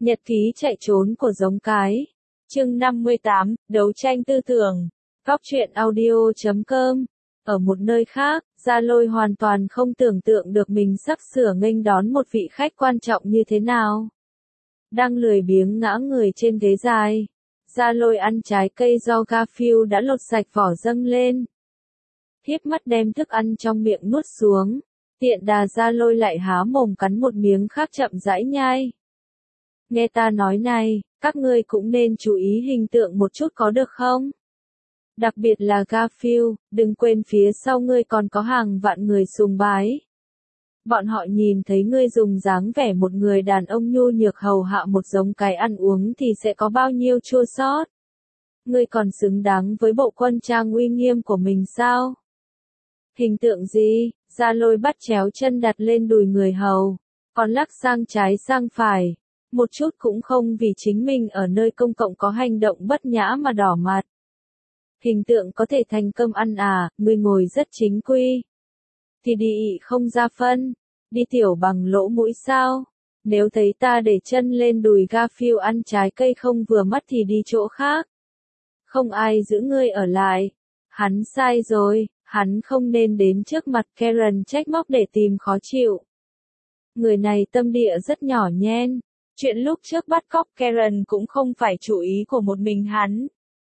Nhật ký chạy trốn của giống cái. Chương 58, đấu tranh tư tưởng. Góc truyện audio.com. Ở một nơi khác, Gia Lôi hoàn toàn không tưởng tượng được mình sắp sửa nghênh đón một vị khách quan trọng như thế nào. Đang lười biếng ngã người trên ghế dài, Gia Lôi ăn trái cây do Garfield đã lột sạch vỏ dâng lên. Híp mắt đem thức ăn trong miệng nuốt xuống, tiện đà Gia Lôi lại há mồm cắn một miếng khác chậm rãi nhai. Nghe ta nói này, các ngươi cũng nên chú ý hình tượng một chút có được không? Đặc biệt là Garfield, đừng quên phía sau ngươi còn có hàng vạn người sùng bái. Bọn họ nhìn thấy ngươi dùng dáng vẻ một người đàn ông nhu nhược hầu hạ một giống cái ăn uống thì sẽ có bao nhiêu chua xót. Ngươi còn xứng đáng với bộ quân trang uy nghiêm của mình sao? Hình tượng gì? Gia Lôi bắt chéo chân đặt lên đùi người hầu, còn lắc sang trái sang phải, một chút cũng không vì chính mình ở nơi công cộng có hành động bất nhã mà đỏ mặt. Hình tượng có thể thành cơm ăn à, ngươi ngồi rất chính quy. Thì đi ị không ra phân, đi tiểu bằng lỗ mũi sao? Nếu thấy ta để chân lên đùi Garfield ăn trái cây không vừa mắt thì đi chỗ khác. Không ai giữ ngươi ở lại. Hắn sai rồi, hắn không nên đến trước mặt Karen trách móc để tìm khó chịu. Người này tâm địa rất nhỏ nhen. Chuyện lúc trước bắt cóc Karen cũng không phải chủ ý của một mình hắn.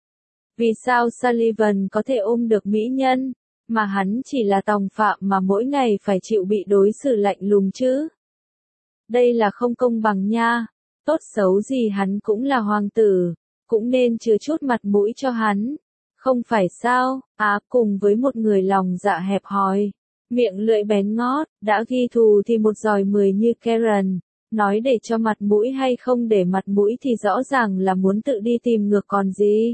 Vì sao Sullivan có thể ôm được mỹ nhân, mà hắn chỉ là tòng phạm mà mỗi ngày phải chịu bị đối xử lạnh lùng chứ? Đây là không công bằng nha, tốt xấu gì hắn cũng là hoàng tử, cũng nên chừa chút mặt mũi cho hắn. Không phải sao, cùng với một người lòng dạ hẹp hòi, miệng lưỡi bén ngót, đã ghi thù thì một giòi 10 như Karen. Nói để cho mặt mũi hay không để mặt mũi thì rõ ràng là muốn tự đi tìm ngược còn gì.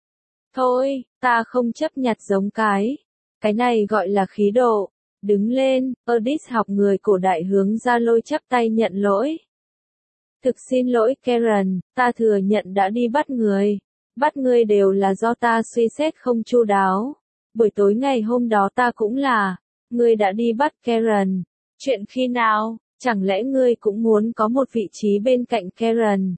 Thôi, ta không chấp nhặt giống cái này gọi là khí độ. Đứng lên, Erdis học người cổ đại hướng Gia Lôi chắp tay nhận lỗi. Thực xin lỗi Karen, ta thừa nhận đã đi bắt người. Bắt ngươi đều là do ta suy xét không chu đáo. Buổi tối ngày hôm đó ta cũng là. Ngươi đã đi bắt Karen. Chuyện khi nào? Chẳng lẽ ngươi cũng muốn có một vị trí bên cạnh Karen?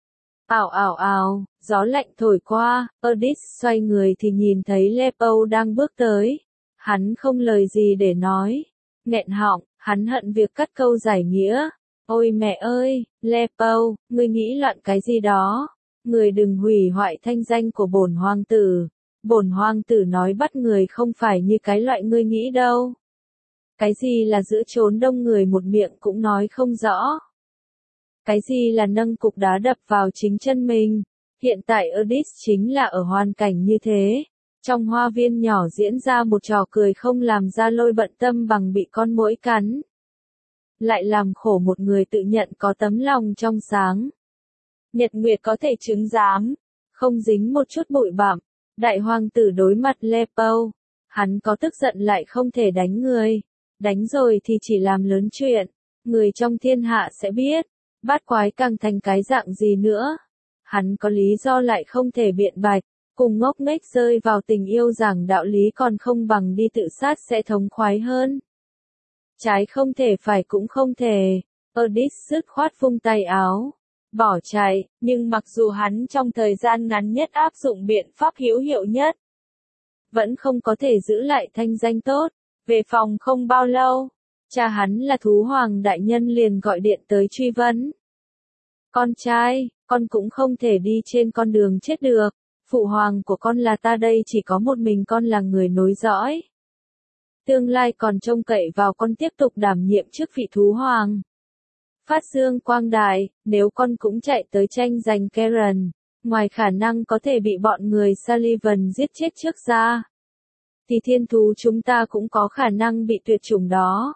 Ào ào ào, gió lạnh thổi qua, Erdis xoay người thì nhìn thấy Lepo đang bước tới. Hắn không lời gì để nói. Nghẹn họng, hắn hận việc cắt câu giải nghĩa. Ôi mẹ ơi, Lepo, ngươi nghĩ loạn cái gì đó? Ngươi đừng hủy hoại thanh danh của bổn hoàng tử. Bổn hoàng tử nói bắt người không phải như cái loại ngươi nghĩ đâu. Cái gì là giữa chốn đông người một miệng cũng nói không rõ. Cái gì là nâng cục đá đập vào chính chân mình. Hiện tại Erdis chính là ở hoàn cảnh như thế. Trong hoa viên nhỏ diễn ra một trò cười không làm Gia Lôi bận tâm bằng bị con muỗi cắn. Lại làm khổ một người tự nhận có tấm lòng trong sáng. Nhật nguyệt có thể chứng giám. Không dính một chút bụi bặm. Đại hoàng tử đối mặt Lepo. Hắn có tức giận lại không thể đánh người. Đánh rồi thì chỉ làm lớn chuyện. Người trong thiên hạ sẽ biết. Bát quái càng thành cái dạng gì nữa. Hắn có lý do lại không thể biện bạch. Cùng ngốc nghếch rơi vào tình yêu giảng đạo lý còn không bằng đi tự sát sẽ thống khoái hơn. Trái không thể phải cũng không thể. Erdis dứt khoát vung tay áo. Bỏ chạy, nhưng mặc dù hắn trong thời gian ngắn nhất áp dụng biện pháp hữu hiệu nhất. Vẫn không có thể giữ lại thanh danh tốt. Về phòng không bao lâu, cha hắn là thú hoàng đại nhân liền gọi điện tới truy vấn. Con trai, con cũng không thể đi trên con đường chết được. Phụ hoàng của con là ta đây, chỉ có một mình con là người nối dõi. Tương lai còn trông cậy vào con tiếp tục đảm nhiệm chức vị thú hoàng. Phát dương quang đại, nếu con cũng chạy tới tranh giành Karen, ngoài khả năng có thể bị bọn người Sullivan giết chết trước ra, thì thiên thú chúng ta cũng có khả năng bị tuyệt chủng đó.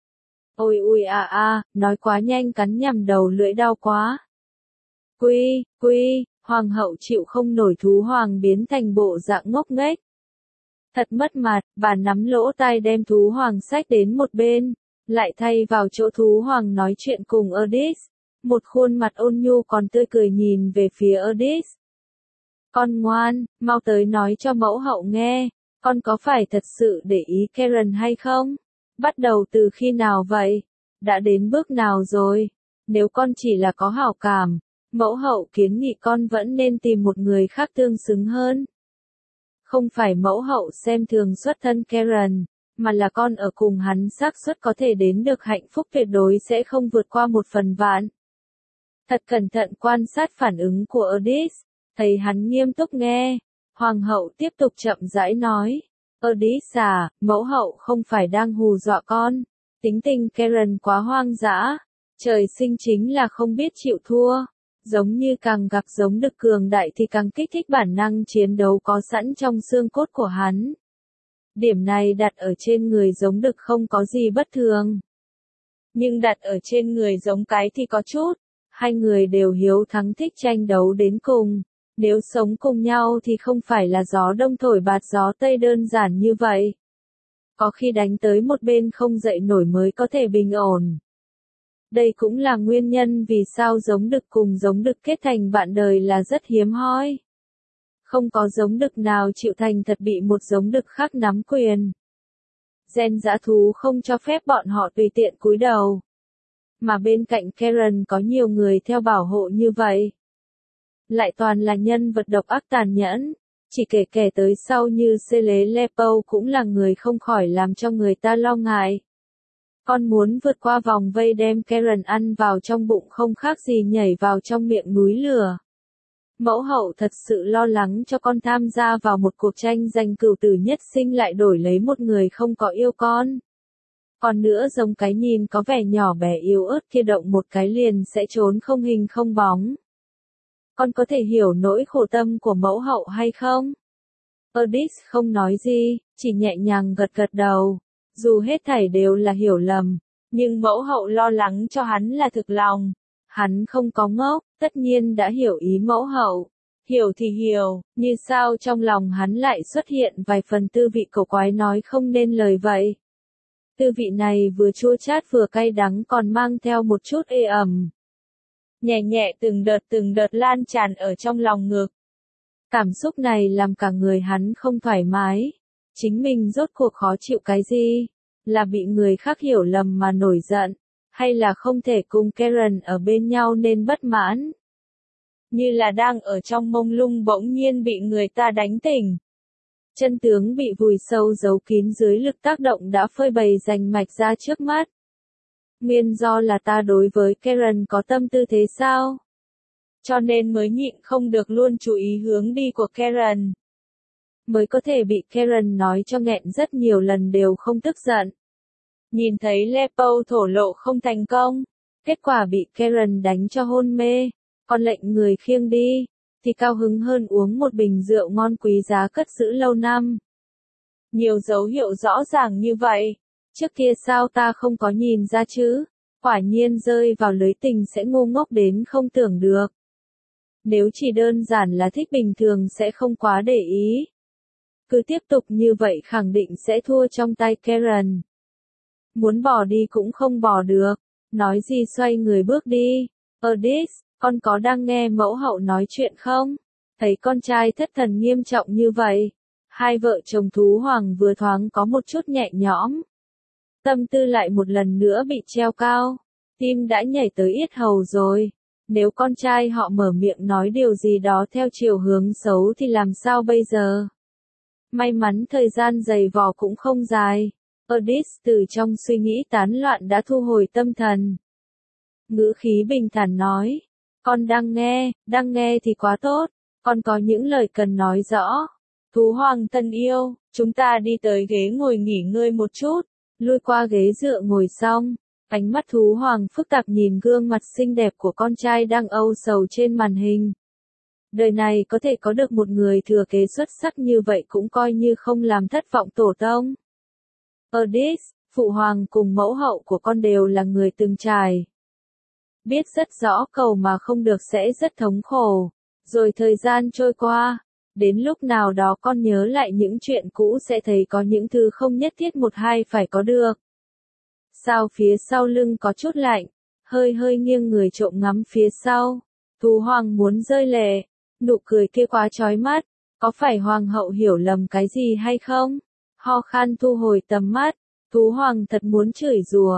Ôi ui nói quá nhanh cắn nhằm đầu lưỡi đau quá. Quy, hoàng hậu chịu không nổi thú hoàng biến thành bộ dạng ngốc nghếch. Thật mất mặt, bà nắm lỗ tai đem thú hoàng xách đến một bên, lại thay vào chỗ thú hoàng nói chuyện cùng Erdis. Một khuôn mặt ôn nhu còn tươi cười nhìn về phía Erdis. Con ngoan, mau tới nói cho mẫu hậu nghe, con có phải thật sự để ý Karen hay không? Bắt đầu từ khi nào vậy? Đã đến bước nào rồi? Nếu con chỉ là có hảo cảm, mẫu hậu kiến nghị con vẫn nên tìm một người khác tương xứng hơn. Không phải mẫu hậu xem thường xuất thân Karen, mà là con ở cùng hắn xác suất có thể đến được hạnh phúc tuyệt đối sẽ không vượt qua 1/1000. Thật cẩn thận quan sát phản ứng của Erdis, thấy hắn nghiêm túc nghe. Hoàng hậu tiếp tục chậm rãi nói. Erdis à, mẫu hậu không phải đang hù dọa con. Tính tình Karen quá hoang dã. Trời sinh chính là không biết chịu thua. Giống như càng gặp giống đực cường đại thì càng kích thích bản năng chiến đấu có sẵn trong xương cốt của hắn. Điểm này đặt ở trên người giống đực không có gì bất thường. Nhưng đặt ở trên người giống cái thì có chút. Hai người đều hiếu thắng thích tranh đấu đến cùng. Nếu sống cùng nhau thì không phải là gió đông thổi bạt gió tây đơn giản như vậy. Có khi đánh tới một bên không dậy nổi mới có thể bình ổn. Đây cũng là nguyên nhân vì sao giống đực cùng giống đực kết thành bạn đời là rất hiếm hoi. Không có giống đực nào chịu thành thật bị một giống đực khác nắm quyền. Gen dã thú không cho phép bọn họ tùy tiện cúi đầu. Mà bên cạnh Karen có nhiều người theo bảo hộ như vậy. Lại toàn là nhân vật độc ác tàn nhẫn. Chỉ kể tới sau như Cele Lepo cũng là người không khỏi làm cho người ta lo ngại. Con muốn vượt qua vòng vây đem Karen ăn vào trong bụng không khác gì nhảy vào trong miệng núi lửa. Mẫu hậu thật sự lo lắng cho con tham gia vào một cuộc tranh giành cửu tử nhất sinh lại đổi lấy một người không có yêu con. Còn nữa giống cái nhìn có vẻ nhỏ bé yếu ớt kia động một cái liền sẽ trốn không hình không bóng. Con có thể hiểu nỗi khổ tâm của mẫu hậu hay không? Erdis không nói gì, chỉ nhẹ nhàng gật gật đầu. Dù hết thảy đều là hiểu lầm, nhưng mẫu hậu lo lắng cho hắn là thực lòng. Hắn không có ngốc, tất nhiên đã hiểu ý mẫu hậu. Hiểu thì hiểu, như sao trong lòng hắn lại xuất hiện vài phần tư vị cổ quái nói không nên lời vậy. Tư vị này vừa chua chát vừa cay đắng còn mang theo một chút ê ẩm. Nhẹ nhẹ từng đợt lan tràn ở trong lòng ngực. Cảm xúc này làm cả người hắn không thoải mái. Chính mình rốt cuộc khó chịu cái gì? Là bị người khác hiểu lầm mà nổi giận? Hay là không thể cùng Karen ở bên nhau nên bất mãn? Như là đang ở trong mông lung bỗng nhiên bị người ta đánh tỉnh. Chân tướng bị vùi sâu giấu kín dưới lực tác động đã phơi bày rành mạch ra trước mắt. Nguyên do là ta đối với Karen có tâm tư thế sao? Cho nên mới nhịn không được luôn chú ý hướng đi của Karen. Mới có thể bị Karen nói cho nghẹn rất nhiều lần đều không tức giận. Nhìn thấy Lepo thổ lộ không thành công, kết quả bị Karen đánh cho hôn mê, còn lệnh người khiêng đi, thì cao hứng hơn uống một bình rượu ngon quý giá cất giữ lâu năm. Nhiều dấu hiệu rõ ràng như vậy, trước kia sao ta không có nhìn ra chứ, quả nhiên rơi vào lưới tình sẽ ngu ngốc đến không tưởng được. Nếu chỉ đơn giản là thích bình thường sẽ không quá để ý. Cứ tiếp tục như vậy khẳng định sẽ thua trong tay Karen. Muốn bỏ đi cũng không bỏ được, nói gì xoay người bước đi. Erdis, con có đang nghe mẫu hậu nói chuyện không? Thấy con trai thất thần nghiêm trọng như vậy. Hai vợ chồng thú hoàng vừa thoáng có một chút nhẹ nhõm. Tâm tư lại một lần nữa bị treo cao. Tim đã nhảy tới yết hầu rồi. Nếu con trai họ mở miệng nói điều gì đó theo chiều hướng xấu thì làm sao bây giờ? May mắn thời gian giày vò cũng không dài. Erdis từ trong suy nghĩ tán loạn đã thu hồi tâm thần. Ngữ khí bình thản nói. Con đang nghe thì quá tốt. Con có những lời cần nói rõ. Thú hoàng thân yêu, chúng ta đi tới ghế ngồi nghỉ ngơi một chút. Lui qua ghế dựa ngồi xong. Ánh mắt thú hoàng phức tạp nhìn gương mặt xinh đẹp của con trai đang âu sầu trên màn hình. Đời này có thể có được một người thừa kế xuất sắc như vậy cũng coi như không làm thất vọng tổ tông. Erdis, phụ hoàng cùng mẫu hậu của con đều là người từng trải. Biết rất rõ cầu mà không được sẽ rất thống khổ. Rồi thời gian trôi qua, đến lúc nào đó con nhớ lại những chuyện cũ sẽ thấy có những thứ không nhất thiết một hai phải có được. Sao phía sau lưng có chút lạnh, hơi nghiêng người trộm ngắm phía sau. Thú hoàng muốn rơi lệ, nụ cười kia quá chói mắt, có phải hoàng hậu hiểu lầm cái gì hay không? Ho khan thu hồi tầm mắt, thú hoàng thật muốn chửi rủa,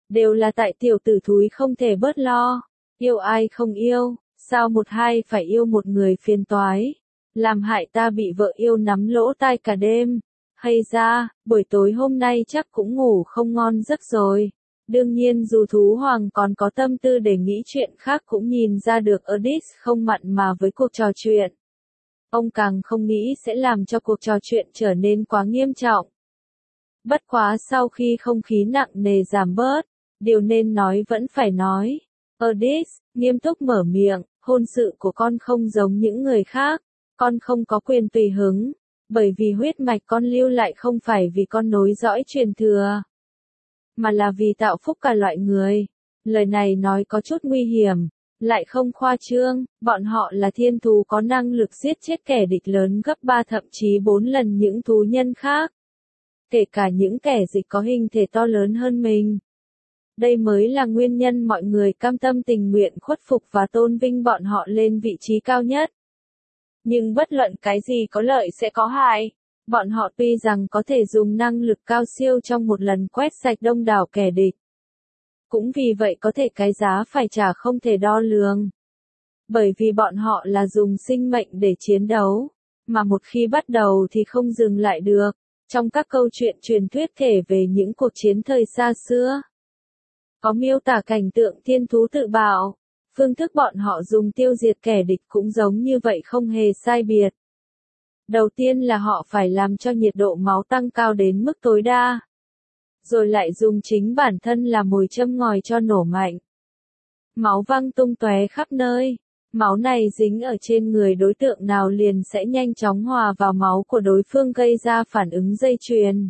Đều là tại tiểu tử thúi không thể bớt lo. Yêu ai không yêu, sao một hai phải yêu một người phiền toái. Làm hại ta bị vợ yêu nắm lỗ tai cả đêm. Hay ra, buổi tối hôm nay chắc cũng ngủ không ngon giấc rồi. Đương nhiên dù thú hoàng còn có tâm tư để nghĩ chuyện khác cũng nhìn ra được Erdis không mặn mà với cuộc trò chuyện. Ông càng không nghĩ sẽ làm cho cuộc trò chuyện trở nên quá nghiêm trọng. Bất quá sau khi không khí nặng nề giảm bớt, điều nên nói vẫn phải nói. Erdis nghiêm túc mở miệng, hôn sự của con không giống những người khác, con không có quyền tùy hứng, bởi vì huyết mạch con lưu lại không phải vì con nối dõi truyền thừa, mà là vì tạo phúc cả loại người. Lời này nói có chút nguy hiểm, lại không khoa trương, bọn họ là thiên thú có năng lực giết chết kẻ địch lớn gấp 3 thậm chí 4 lần những thú nhân khác. Kể cả những kẻ địch có hình thể to lớn hơn mình. Đây mới là nguyên nhân mọi người cam tâm tình nguyện khuất phục và tôn vinh bọn họ lên vị trí cao nhất. Nhưng bất luận cái gì có lợi sẽ có hại. Bọn họ tuy rằng có thể dùng năng lực cao siêu trong một lần quét sạch đông đảo kẻ địch. Cũng vì vậy có thể cái giá phải trả không thể đo lường. Bởi vì bọn họ là dùng sinh mệnh để chiến đấu, mà một khi bắt đầu thì không dừng lại được. Trong các câu chuyện truyền thuyết kể về những cuộc chiến thời xa xưa, có miêu tả cảnh tượng thiên thú tự bạo. Phương thức bọn họ dùng tiêu diệt kẻ địch cũng giống như vậy không hề sai biệt. Đầu tiên là họ phải làm cho nhiệt độ máu tăng cao đến mức tối đa. Rồi lại dùng chính bản thân là mồi châm ngòi cho nổ mạnh. Máu văng tung tóe khắp nơi. Máu này dính ở trên người đối tượng nào liền sẽ nhanh chóng hòa vào máu của đối phương gây ra phản ứng dây chuyền.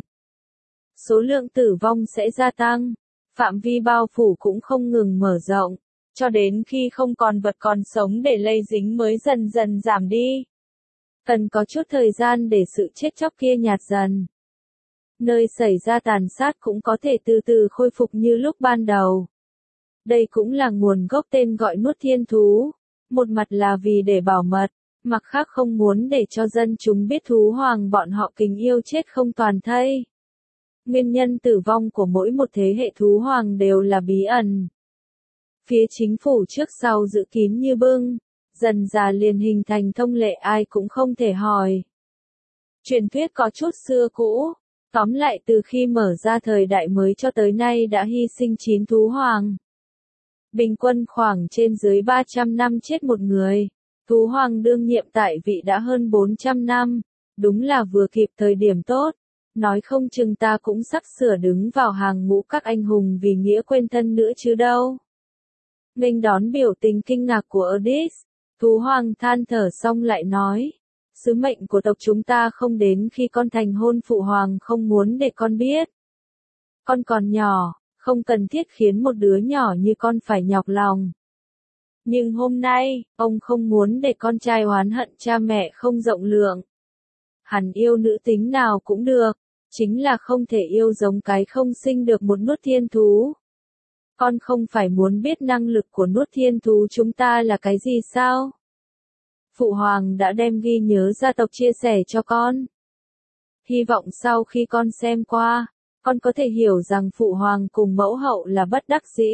Số lượng tử vong sẽ gia tăng. Phạm vi bao phủ cũng không ngừng mở rộng. Cho đến khi không còn vật còn sống để lây dính mới dần dần giảm đi. Cần có chút thời gian để sự chết chóc kia nhạt dần. Nơi xảy ra tàn sát cũng có thể từ từ khôi phục như lúc ban đầu. Đây cũng là nguồn gốc tên gọi nuốt thiên thú. Một mặt là vì để bảo mật, mặt khác không muốn để cho dân chúng biết thú hoàng bọn họ kính yêu chết không toàn thây. Nguyên nhân tử vong của mỗi một thế hệ thú hoàng đều là bí ẩn. Phía chính phủ trước sau giữ kín như bưng, dần dà liền hình thành thông lệ ai cũng không thể hỏi. Truyền thuyết có chút xưa cũ, tóm lại từ khi mở ra thời đại mới cho tới nay đã hy sinh 9 thú hoàng. Bình quân khoảng trên dưới 300 năm chết một người, thú hoàng đương nhiệm tại vị đã hơn 400 năm, đúng là vừa kịp thời điểm tốt. Nói không chừng ta cũng sắp sửa đứng vào hàng ngũ các anh hùng vì nghĩa quên thân nữa chứ đâu. Nghênh đón biểu tình kinh ngạc của Erdis, thú hoàng than thở xong lại nói, sứ mệnh của tộc chúng ta không đến khi con thành hôn, phụ hoàng không muốn để con biết. Con còn nhỏ, không cần thiết khiến một đứa nhỏ như con phải nhọc lòng. Nhưng hôm nay, ông không muốn để con trai oán hận cha mẹ không rộng lượng. Hắn yêu nữ tính nào cũng được, chính là không thể yêu giống cái không sinh được một nuốt thiên thú. Con không phải muốn biết năng lực của nuốt thiên thú chúng ta là cái gì sao? Phụ hoàng đã đem ghi nhớ gia tộc chia sẻ cho con. Hy vọng sau khi con xem qua, con có thể hiểu rằng phụ hoàng cùng mẫu hậu là bất đắc dĩ.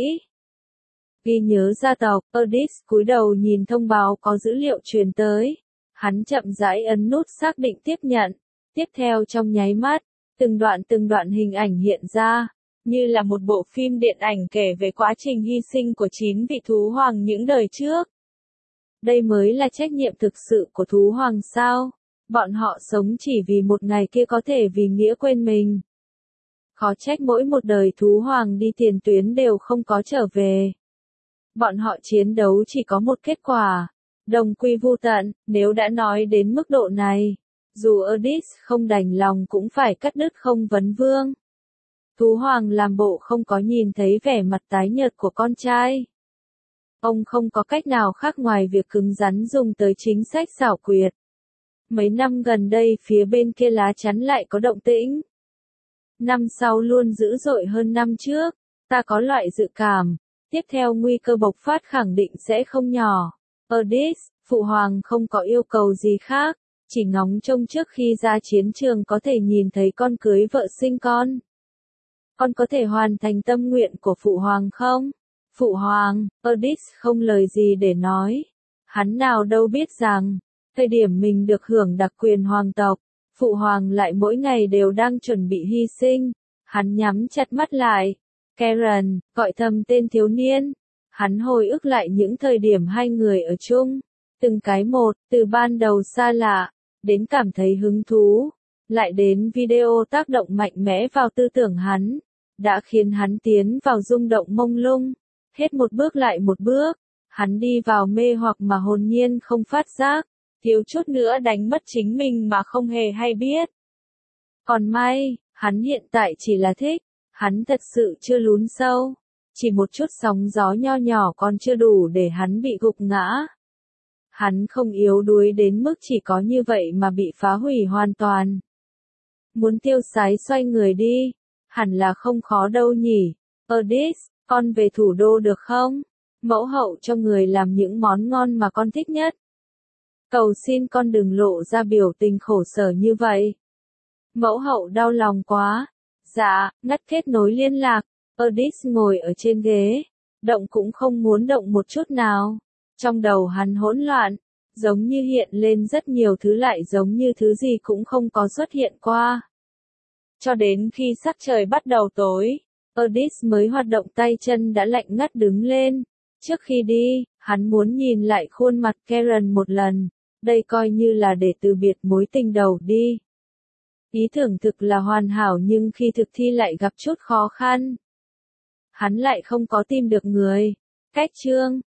Ghi nhớ gia tộc, Erdis cúi đầu nhìn thông báo có dữ liệu truyền tới. Hắn chậm rãi ấn nút xác định tiếp nhận. Tiếp theo trong nháy mắt, từng đoạn hình ảnh hiện ra, như là một bộ phim điện ảnh kể về quá trình hy sinh của 9 vị thú hoàng những đời trước. Đây mới là trách nhiệm thực sự của thú hoàng sao? Bọn họ sống chỉ vì một ngày kia có thể vì nghĩa quên mình. Khó trách mỗi một đời thú hoàng đi tiền tuyến đều không có trở về. Bọn họ chiến đấu chỉ có một kết quả, đồng quy vu tận. Nếu đã nói đến mức độ này, dù Erdis không đành lòng cũng phải cắt đứt không vấn vương. Thú hoàng làm bộ không có nhìn thấy vẻ mặt tái nhợt của con trai. Ông không có cách nào khác ngoài việc cứng rắn dùng tới chính sách xảo quyệt. Mấy năm gần đây phía bên kia lá chắn lại có động tĩnh. Năm sau luôn dữ dội hơn năm trước, ta có loại dự cảm, tiếp theo nguy cơ bộc phát khẳng định sẽ không nhỏ. Erdis, phụ hoàng không có yêu cầu gì khác, chỉ ngóng trông trước khi ra chiến trường có thể nhìn thấy con cưới vợ sinh con. con có thể hoàn thành tâm nguyện của Phụ Hoàng không? Phụ Hoàng, Odysseus không lời gì để nói. Hắn nào đâu biết rằng, thời điểm mình được hưởng đặc quyền hoàng tộc, Phụ Hoàng lại mỗi ngày đều đang chuẩn bị hy sinh. Hắn nhắm chặt mắt lại. Karen, gọi thầm tên thiếu niên. Hắn hồi ức lại những thời điểm hai người ở chung. Từng cái một, từ ban đầu xa lạ, đến cảm thấy hứng thú, lại đến video tác động mạnh mẽ vào tư tưởng hắn, đã khiến hắn tiến vào rung động mông lung. Hết một bước lại một bước, hắn đi vào mê hoặc mà hồn nhiên không phát giác, thiếu chút nữa đánh mất chính mình mà không hề hay biết. Còn may, hắn hiện tại chỉ là thích, hắn thật sự chưa lún sâu, chỉ một chút sóng gió nho nhỏ còn chưa đủ để hắn bị gục ngã. Hắn không yếu đuối đến mức chỉ có như vậy mà bị phá hủy hoàn toàn. Muốn tiêu sái xoay người đi, hẳn là không khó đâu nhỉ. Odysseus, con về thủ đô được không? Mẫu hậu cho người làm những món ngon mà con thích nhất. Cầu xin con đừng lộ ra biểu tình khổ sở như vậy. Mẫu hậu đau lòng quá. Dạ, ngắt kết nối liên lạc. Odysseus ngồi ở trên ghế, động cũng không muốn động một chút nào. Trong đầu hắn hỗn loạn, giống như hiện lên rất nhiều thứ lại giống như thứ gì cũng không có xuất hiện qua. Cho đến khi sắc trời bắt đầu tối, Odysseus mới hoạt động tay chân đã lạnh ngắt đứng lên. Trước khi đi, hắn muốn nhìn lại khuôn mặt Karen một lần, đây coi như là để từ biệt mối tình đầu đi. Ý tưởng thực là hoàn hảo nhưng khi thực thi lại gặp chút khó khăn. Hắn lại không có tìm được người. Cách chương